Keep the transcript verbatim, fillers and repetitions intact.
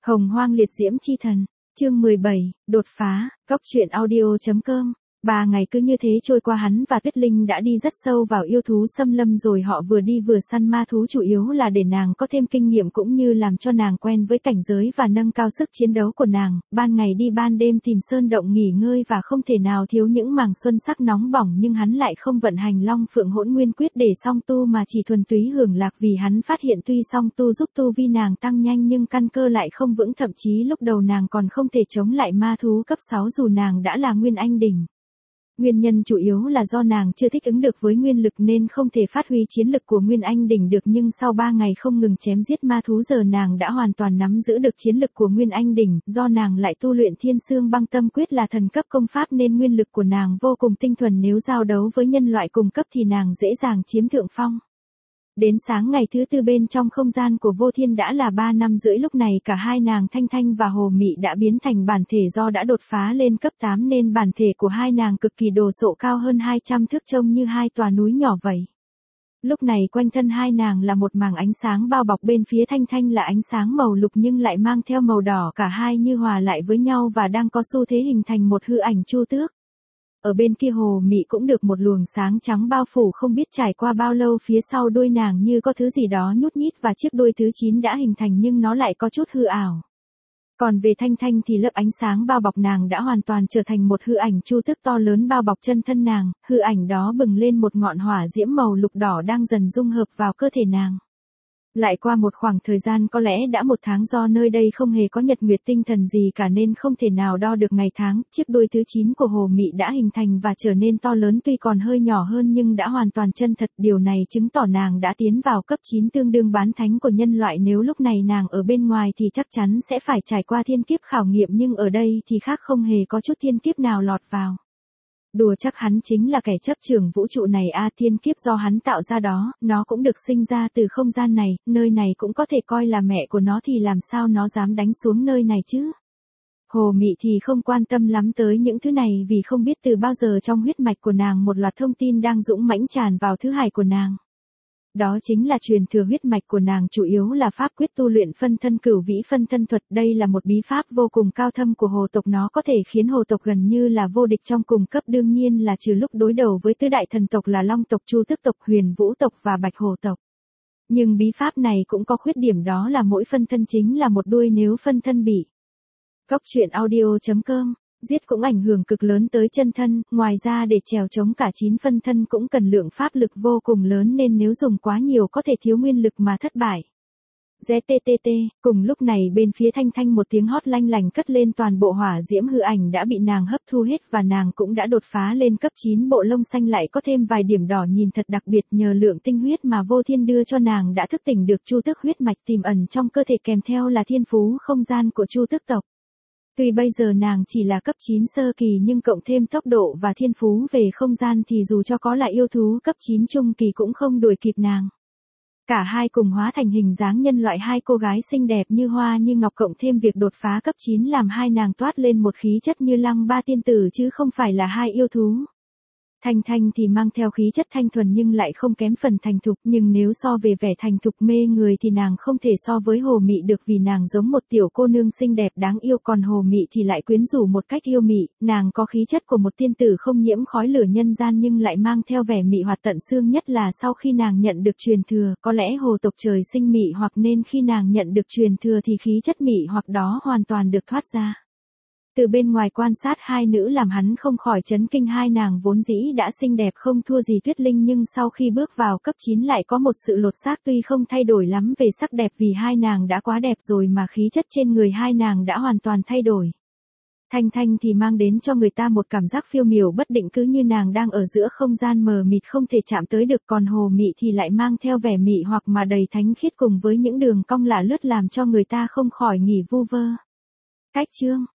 Hồng Hoang Liệt Diễm Chi Thần, chương mười bảy, đột phá, góc truyện audio.com. Ba ngày cứ như thế trôi qua, hắn và Tuyết Linh đã đi rất sâu vào yêu thú xâm lâm rồi. Họ vừa đi vừa săn ma thú, chủ yếu là để nàng có thêm kinh nghiệm cũng như làm cho nàng quen với cảnh giới và nâng cao sức chiến đấu của nàng. Ban ngày đi ban đêm tìm sơn động nghỉ ngơi và không thể nào thiếu những màng xuân sắc nóng bỏng, nhưng hắn lại không vận hành Long Phượng Hỗn Nguyên Quyết để song tu mà chỉ thuần túy hưởng lạc, vì hắn phát hiện tuy song tu giúp tu vi nàng tăng nhanh nhưng căn cơ lại không vững, thậm chí lúc đầu nàng còn không thể chống lại ma thú cấp sáu dù nàng đã là Nguyên Anh đỉnh. Nguyên nhân chủ yếu là do nàng chưa thích ứng được với nguyên lực nên không thể phát huy chiến lực của Nguyên Anh đỉnh được, nhưng sau ba ngày không ngừng chém giết ma thú giờ nàng đã hoàn toàn nắm giữ được chiến lực của Nguyên Anh đỉnh. Do nàng lại tu luyện Thiên Xương Băng Tâm Quyết là thần cấp công pháp nên nguyên lực của nàng vô cùng tinh thuần, nếu giao đấu với nhân loại cùng cấp thì nàng dễ dàng chiếm thượng phong. Đến sáng ngày thứ tư bên trong không gian của Vô Thiên đã là ba năm rưỡi, lúc này cả hai nàng Thanh Thanh và Hồ Mị đã biến thành bản thể, do đã đột phá lên cấp tám nên bản thể của hai nàng cực kỳ đồ sộ, cao hơn hai trăm thước, trông như hai tòa núi nhỏ vậy. Lúc này quanh thân hai nàng là một màng ánh sáng bao bọc, bên phía Thanh Thanh là ánh sáng màu lục nhưng lại mang theo màu đỏ, cả hai như hòa lại với nhau và đang có xu thế hình thành một hư ảnh Chu Tước. Ở bên kia Hồ Mị cũng được một luồng sáng trắng bao phủ, không biết trải qua bao lâu phía sau đuôi nàng như có thứ gì đó nhút nhít và chiếc đuôi thứ chín đã hình thành nhưng nó lại có chút hư ảo. Còn về Thanh Thanh thì lớp ánh sáng bao bọc nàng đã hoàn toàn trở thành một hư ảnh Chu Tước to lớn bao bọc chân thân nàng, hư ảnh đó bừng lên một ngọn hỏa diễm màu lục đỏ đang dần dung hợp vào cơ thể nàng. Lại qua một khoảng thời gian, có lẽ đã một tháng, do nơi đây không hề có nhật nguyệt tinh thần gì cả nên không thể nào đo được ngày tháng, chiếc đuôi thứ chín của Hồ Mị đã hình thành và trở nên to lớn, tuy còn hơi nhỏ hơn nhưng đã hoàn toàn chân thật, điều này chứng tỏ nàng đã tiến vào cấp chín, tương đương bán thánh của nhân loại. Nếu lúc này nàng ở bên ngoài thì chắc chắn sẽ phải trải qua thiên kiếp khảo nghiệm, nhưng ở đây thì khác, không hề có chút thiên kiếp nào lọt vào. Đùa, chắc hắn chính là kẻ chấp trưởng vũ trụ này a, à, thiên kiếp do hắn tạo ra đó, nó cũng được sinh ra từ không gian này, nơi này cũng có thể coi là mẹ của nó, thì làm sao nó dám đánh xuống nơi này chứ? Hồ Mị thì không quan tâm lắm tới những thứ này, vì không biết từ bao giờ trong huyết mạch của nàng một loạt thông tin đang dũng mãnh tràn vào thứ hải của nàng. Đó chính là truyền thừa huyết mạch của nàng, chủ yếu là pháp quyết tu luyện phân thân cửu vĩ phân thân thuật. Đây là một bí pháp vô cùng cao thâm của hồ tộc, nó có thể khiến hồ tộc gần như là vô địch trong cùng cấp, đương nhiên là trừ lúc đối đầu với tứ đại thần tộc là Long tộc, Chu Tước tộc, Huyền Vũ tộc và Bạch Hổ tộc. Nhưng bí pháp này cũng có khuyết điểm, đó là mỗi phân thân chính là một đuôi, nếu phân thân bị góc truyện audio.com giết cũng ảnh hưởng cực lớn tới chân thân, ngoài ra để trèo chống cả chín phân thân cũng cần lượng pháp lực vô cùng lớn nên nếu dùng quá nhiều có thể thiếu nguyên lực mà thất bại. giê tê tê tê, cùng lúc này bên phía Thanh Thanh một tiếng hót lanh lành cất lên, toàn bộ hỏa diễm hư ảnh đã bị nàng hấp thu hết và nàng cũng đã đột phá lên cấp chín, bộ lông xanh lại có thêm vài điểm đỏ nhìn thật đặc biệt, nhờ lượng tinh huyết mà Vô Thiên đưa cho nàng đã thức tỉnh được Chu Tước huyết mạch tiềm ẩn trong cơ thể, kèm theo là thiên phú không gian của Chu Tước tộc. Tuy bây giờ nàng chỉ là cấp chín sơ kỳ nhưng cộng thêm tốc độ và thiên phú về không gian thì dù cho có là yêu thú cấp chín trung kỳ cũng không đuổi kịp nàng. Cả hai cùng hóa thành hình dáng nhân loại, hai cô gái xinh đẹp như hoa như ngọc, cộng thêm việc đột phá cấp chín làm hai nàng toát lên một khí chất như Lăng Ba tiên tử chứ không phải là hai yêu thú. Thanh Thanh thì mang theo khí chất thanh thuần nhưng lại không kém phần thành thục, nhưng nếu so về vẻ thành thục mê người thì nàng không thể so với Hồ Mị được, vì nàng giống một tiểu cô nương xinh đẹp đáng yêu, còn Hồ Mị thì lại quyến rũ một cách yêu mị. Nàng có khí chất của một tiên tử không nhiễm khói lửa nhân gian nhưng lại mang theo vẻ mị hoặc tận xương, nhất là sau khi nàng nhận được truyền thừa. Có lẽ hồ tộc trời sinh mị hoặc nên khi nàng nhận được truyền thừa thì khí chất mị hoặc đó hoàn toàn được thoát ra. Từ bên ngoài quan sát hai nữ làm hắn không khỏi chấn kinh, hai nàng vốn dĩ đã xinh đẹp không thua gì Tuyết Linh nhưng sau khi bước vào cấp chín lại có một sự lột xác, tuy không thay đổi lắm về sắc đẹp vì hai nàng đã quá đẹp rồi mà khí chất trên người hai nàng đã hoàn toàn thay đổi. Thanh Thanh thì mang đến cho người ta một cảm giác phiêu miểu bất định, cứ như nàng đang ở giữa không gian mờ mịt không thể chạm tới được, còn Hồ Mị thì lại mang theo vẻ mị hoặc mà đầy thánh khiết cùng với những đường cong lạ lướt làm cho người ta không khỏi nghỉ vu vơ. Cách chương